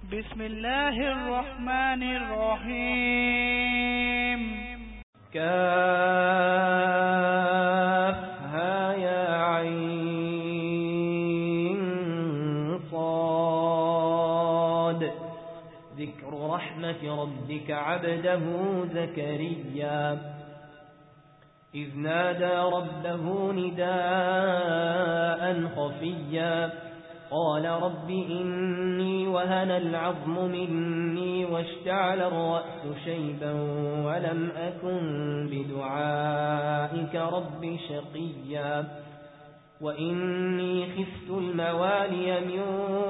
بسم الله الرحمن الرحيم كافها يا عين صاد ذكر رحمة ربك عبده زكريا إذ نادى ربه نداء خفيا قال رب إني وهن العظم مني واشتعل الرأس شيبا ولم أكن بدعائك رب شقيا وإني خفت الموالي من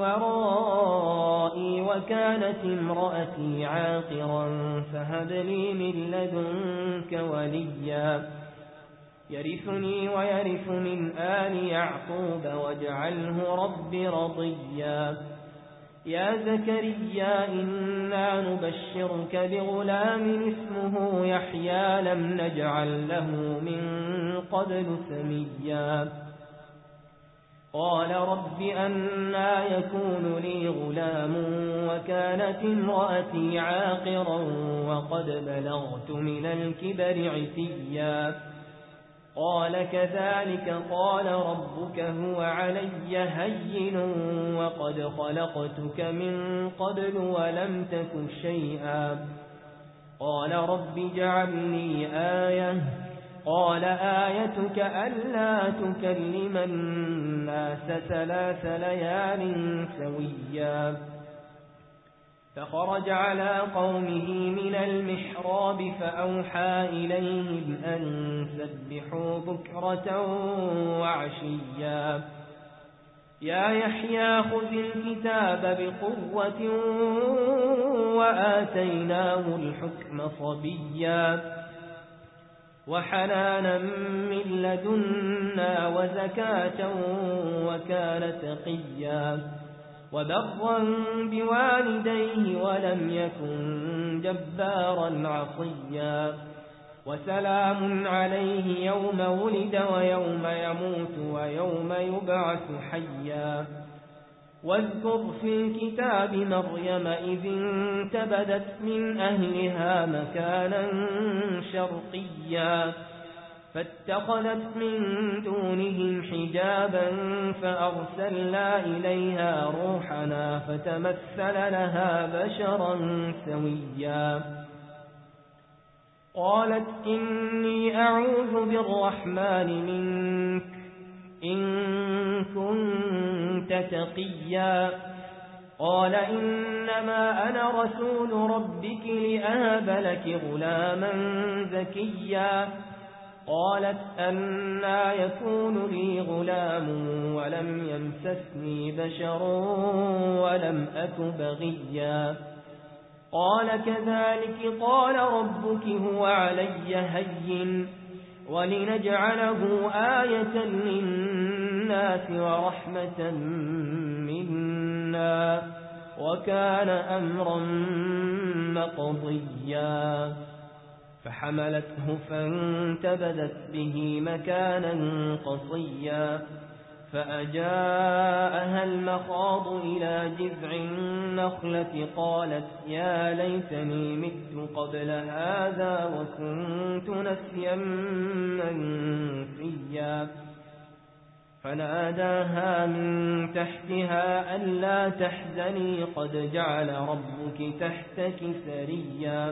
ورائي وكانت امرأتي عاقرا فهب لي من لدنك وليا يرثني ويرث من آل يعقوب واجعله رب رضيا يا زكريا إنا نبشرك بغلام اسمه يحيى لم نجعل له من قبل سميا قال رب أنى يكون لي غلام وكانت امرأتي عاقرا وقد بلغت من الكبر عتيا قال كذلك قال ربك هو علي هين وقد خلقتك من قبل ولم تك شيئا قال رب اجعل لي آية قال آيتك ألا تكلم الناس 3 ليال سويا فخرج على قومه من المحراب فأوحى إليهم أن سبحوا بكرة وعشيا يا يحيى خذ الكتاب بقوة وآتيناه الحكم صبيا وحنانا من لدنا وزكاة وكان تقيا وبرا بوالديه ولم يكن جبارا عصيا وسلام عليه يوم ولد ويوم يموت ويوم يبعث حيا واذكر في الكتاب مريم إذ انتبذت من أهلها مكانا شرقيا فاتخذت من دونهم حجابا فأرسلنا إليها روحنا فتمثل لها بشرا سويا قالت إني أعوذ بالرحمن منك إن كنت تقيا قال إنما أنا رسول ربك لأهب لك غلاما زكيا قالت أنى يكون لي غلام ولم يمسسني بشر ولم أك بغيا قال كذلك قال ربك هو علي هين ولنجعله آية للناس ورحمة منا وكان أمرا مقضيا فحملته فانتبذت به مكانا قصيا فأجاءها المخاض إلى جذع النخلة قالت يا ليتني مت قبل هذا وكنت نسيا منسيا فناداها من تحتها ألا تحزني قد جعل ربك تحتك سريا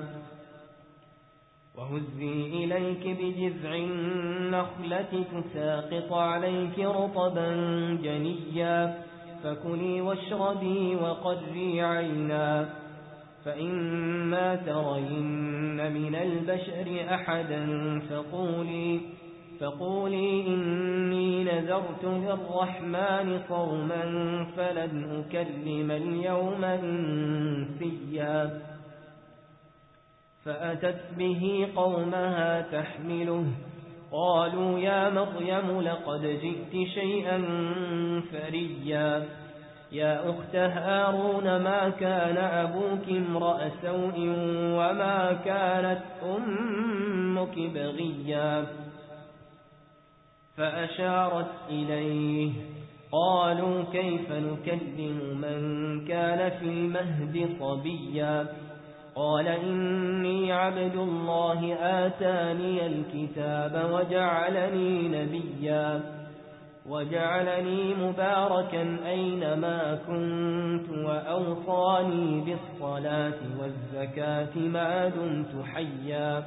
وهزي إليك بجذع النخلة تساقط عليك رطبا جنيا فكلي واشربي وقري عينا فإما ترين من البشر أحدا فقولي إني نذرت للرحمن صوما فلن أكلم اليوم إنسيا فأتت به قومها تحمله قالوا يا مريم لقد جئت شيئا فريا يا أخت هارون ما كان أبوك امرأ سوء وما كانت أمك بغيا فأشارت إليه قالوا كيف نكلم من كان في المهد صبيا قال إني عبد الله آتاني الكتاب وجعلني مباركا أينما كنت وأوصاني بالصلاة والزكاة ما دمت حيا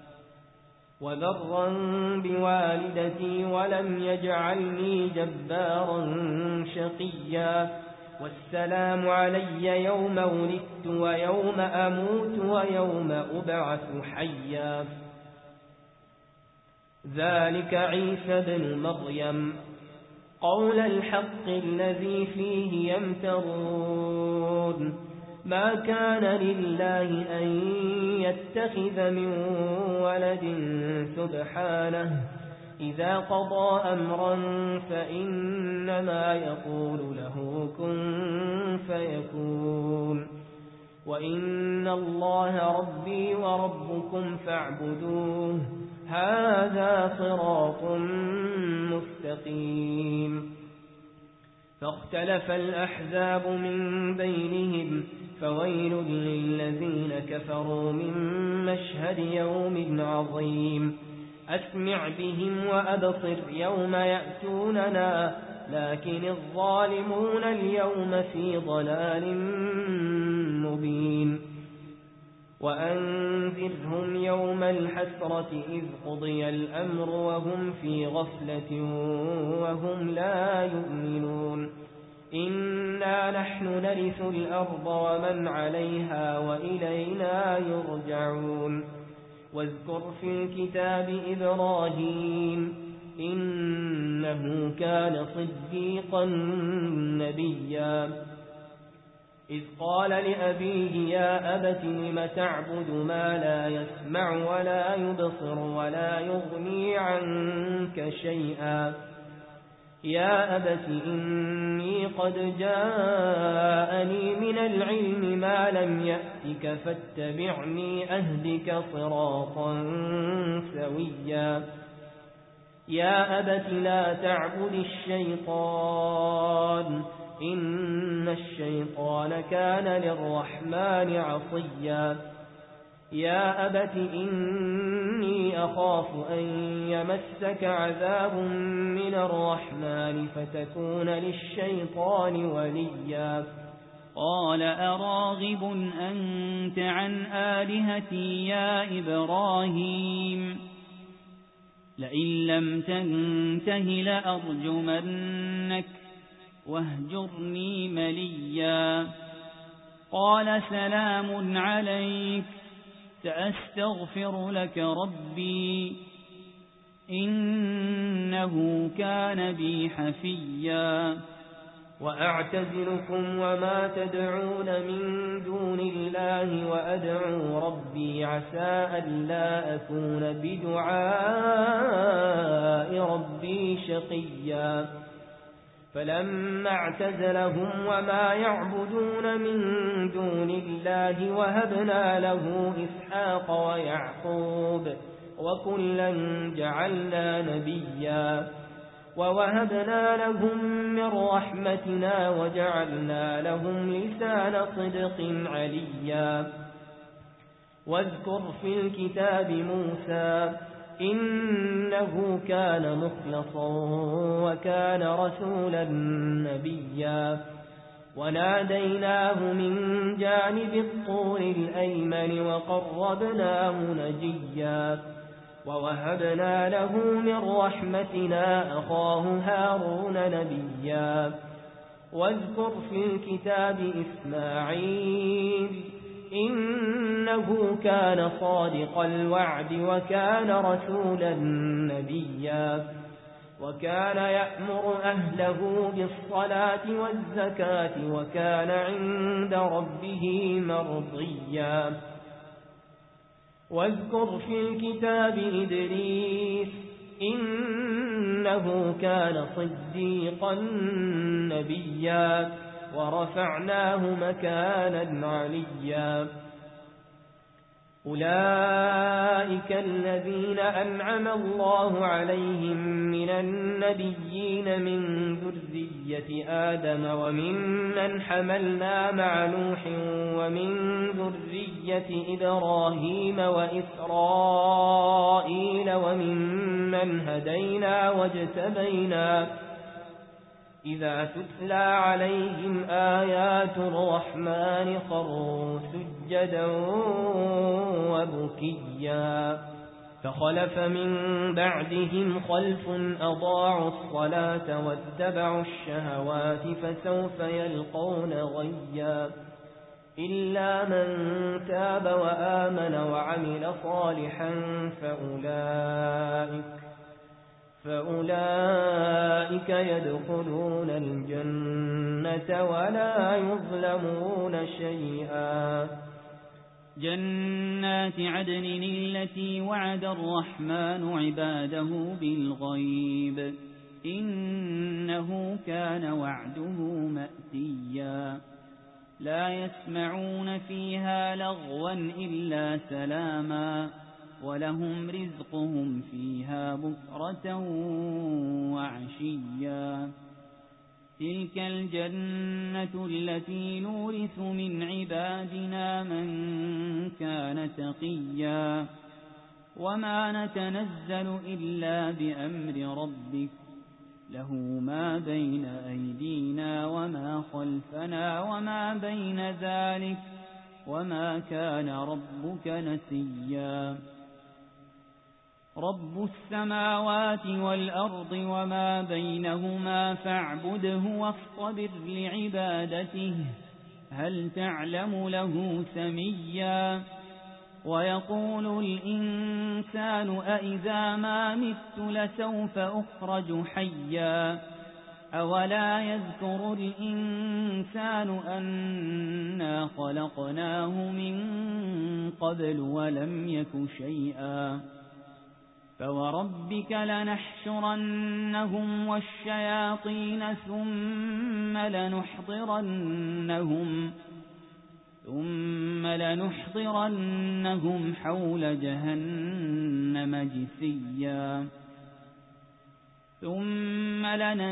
وبرا بوالدتي ولم يجعلني جبارا شقيا والسلام علي يوم ولدت ويوم أموت ويوم أبعث حيا ذلك عيسى بن مريم قول الحق الذي فيه يمترون ما كان لله أن يتخذ من ولد سبحانه إذا قضى أمرا فإنما يقول له كن فيكون وإن الله ربي وربكم فاعبدوه هذا صراط مستقيم فاختلف الأحزاب من بينهم فويل للذين كفروا من مشهد يوم عظيم أسمع بهم وأبصر يوم يأتوننا لكن الظالمون اليوم في ضلال مبين وأنذرهم يوم الحسرة إذ قضي الأمر وهم في غفلة وهم لا يؤمنون إنا نحن نرث الأرض ومن عليها وإلينا يرجعون واذكر في الكتاب إبراهيم إنه كان صديقا نبيا إذ قال لأبيه يا أبت لم تعبد ما لا يسمع ولا يبصر ولا يغني عنك شيئا يا أبت إني قد جاءني من العلم ما لم يأتك فاتبعني أهدك صراطا سويا يا أبت لا تعبد الشيطان إن الشيطان كان للرحمن عصيا يا أبت إني أخاف أن يمسك عذاب من الرحمن فتكون للشيطان وليا قال أراغب أنت عن آلهتي يا إبراهيم لئن لم تنته لأرجمنك واهجرني مليا قال سلام عليك سأستغفر لك ربي إنه كان بي حفيا وأعتزلكم وما تدعون من دون الله وأدعو ربي عسى ألا أكون بدعاء ربي شقيا فلما اعتزلهم وما يعبدون من دون الله وهبنا له إسحاق ويعقوب وكلا جعلنا نبيا ووهبنا لهم من رحمتنا وجعلنا لهم لسان صدق عليا واذكر في الكتاب موسى إنه كان مخلصا وكان رسولا نبيا وناديناه من جانب الطور الأيمن وقربناه نجيا ووهبنا له من رحمتنا أخاه هارون نبيا واذكر في الكتاب إسماعيل إنه كان صادق الوعد وكان رسولا نبيا وكان يأمر أهله بالصلاة والزكاة وكان عند ربه مرضيا واذكر في الكتاب إدريس إنه كان صديقا نبيا ورفعناه مكانا عليا أولئك الذين أنعم الله عليهم من النبيين من ذرية آدم وممن حملنا مع نوح ومن ذرية إبراهيم وإسرائيل وممن هدينا واجتبينا إذا تتلى عليهم آيات الرحمن خروا سجدا وبكيا فخلف من بعدهم خلف أضاعوا الصلاة واتبعوا الشهوات فسوف يلقون غيا إلا من تاب وآمن وعمل صالحا فأولئك يدخلون الجنة ولا يظلمون شيئا. جنات عدن التي وعد الرحمن عباده بالغيب إنه كان وعده مأتيا لا يسمعون فيها لغوا إلا سلاما ولهم رزقهم فيها بكرة وعشيا تلك الجنة التي نورث من عبادنا من كان تقيا وما نتنزل إلا بأمر ربك له ما بين أيدينا وما خلفنا وما بين ذلك وما كان ربك نسيا رب السماوات والأرض وما بينهما فاعبده واصطبر لعبادته هل تعلم له سميا ويقول الإنسان أإذا ما مت لسوف أخرج حيا أولا يذكر الإنسان أنا خلقناه من قبل ولم يك شيئا فوربك لنحشرنهم والشياطين ثم لنحضرنهم حول جهنم جثيا ثم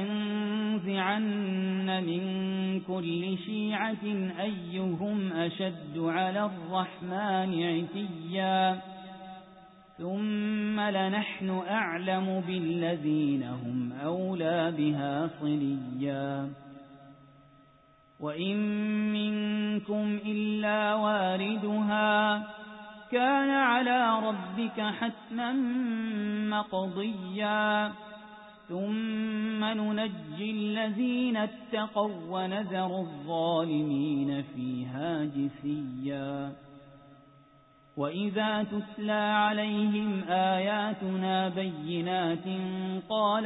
لننزعن من كل شيعة أيهم أشد على الرحمن عتيا ثم لنحن أعلم بالذين هم أولى بها صليا وإن منكم إلا واردها كان على ربك حتما مقضيا ثم ننجي الذين اتقوا ونذر الظالمين فيها جثيا وإذا تتلى عليهم آياتنا بينات قال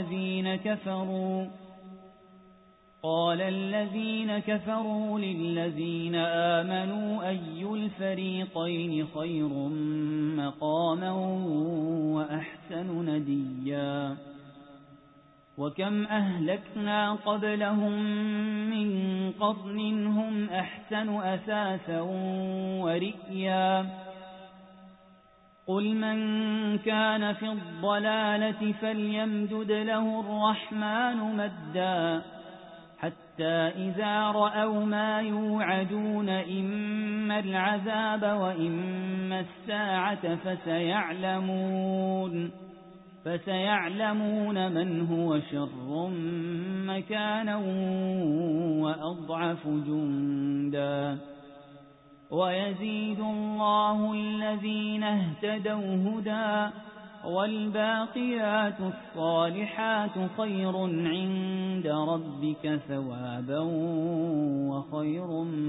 الذين كفروا للذين آمنوا أي الفريقين خير مقاما وأحسن نديا وكم أهلكنا قبلهم من قرن هم أحسن أثاثا ورئيا قل من كان في الضلالة فليمدد له الرحمن مدا حتى إذا رأوا ما يوعدون إما العذاب وإما الساعة فسيعلمون من هو شر مكانا وأضعف جندا ويزيد الله الذين اهتدوا هدى والباقيات الصالحات خير عند ربك ثوابا وخير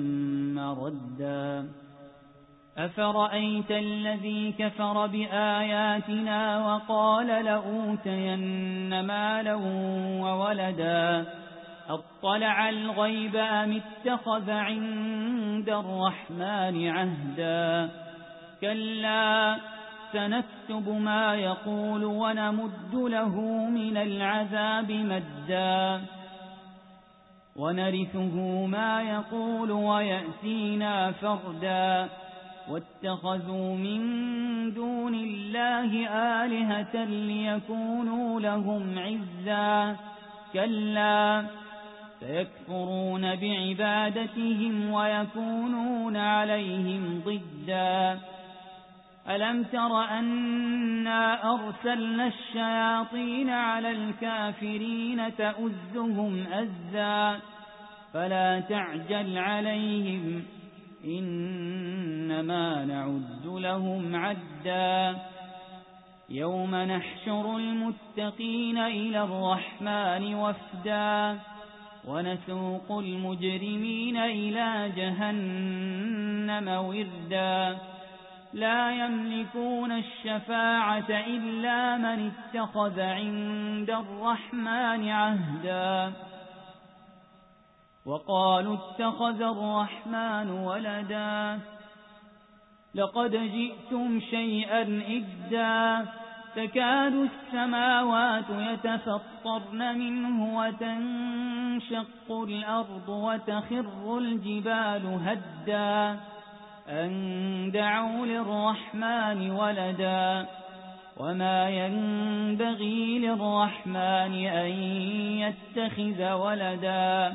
مردا أفرأيت الذي كفر بآياتنا وقال لأوتين مالا وولدا أطلع الغيب أم اتخذ عند الرحمن عهدا كلا سنكتب ما يقول ونمد له من العذاب مدا ونرثه ما يقول ويأتينا فردا واتخذوا من دون الله آلهة ليكونوا لهم عزا كلا سيكفرون بعبادتهم ويكونون عليهم ضدا ألم تر أنا أرسلنا الشياطين على الكافرين تؤزهم أزا فلا تعجل عليهم إنما نعد لهم عدا يوم نحشر المتقين إلى الرحمن وفدا ونسوق المجرمين إلى جهنم وردا لا يملكون الشفاعة إلا من اتخذ عند الرحمن عهدا وقالوا اتخذ الرحمن ولدا لقد جئتم شيئا إدا تكاد السماوات يتفطرن منه وتنشق الأرض وتخر الجبال هدا أن دعوا للرحمن ولدا وما ينبغي للرحمن أن يتخذ ولدا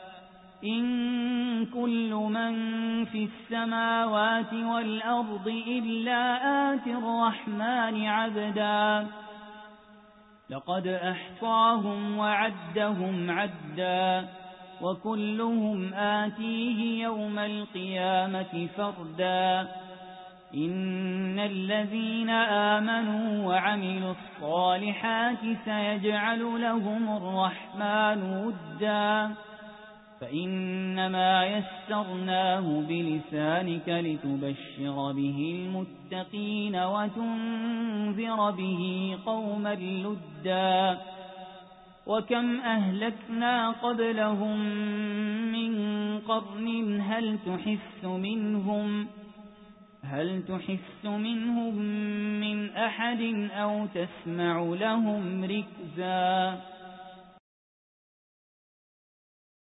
إن كل من في السماوات والأرض إلا آتي الرحمن عبدا لقد أحصاهم وعدهم عدا وكلهم آتيه يوم القيامة فردا إن الذين آمنوا وعملوا الصالحات سيجعل لهم الرحمن ودا فإنما يسرناه بلسانك لتبشر به المتقين وتنذر به قوما لدا وكم أهلكنا قبلهم من قرن هل تحس منهم من أحد أو تسمع لهم ركزا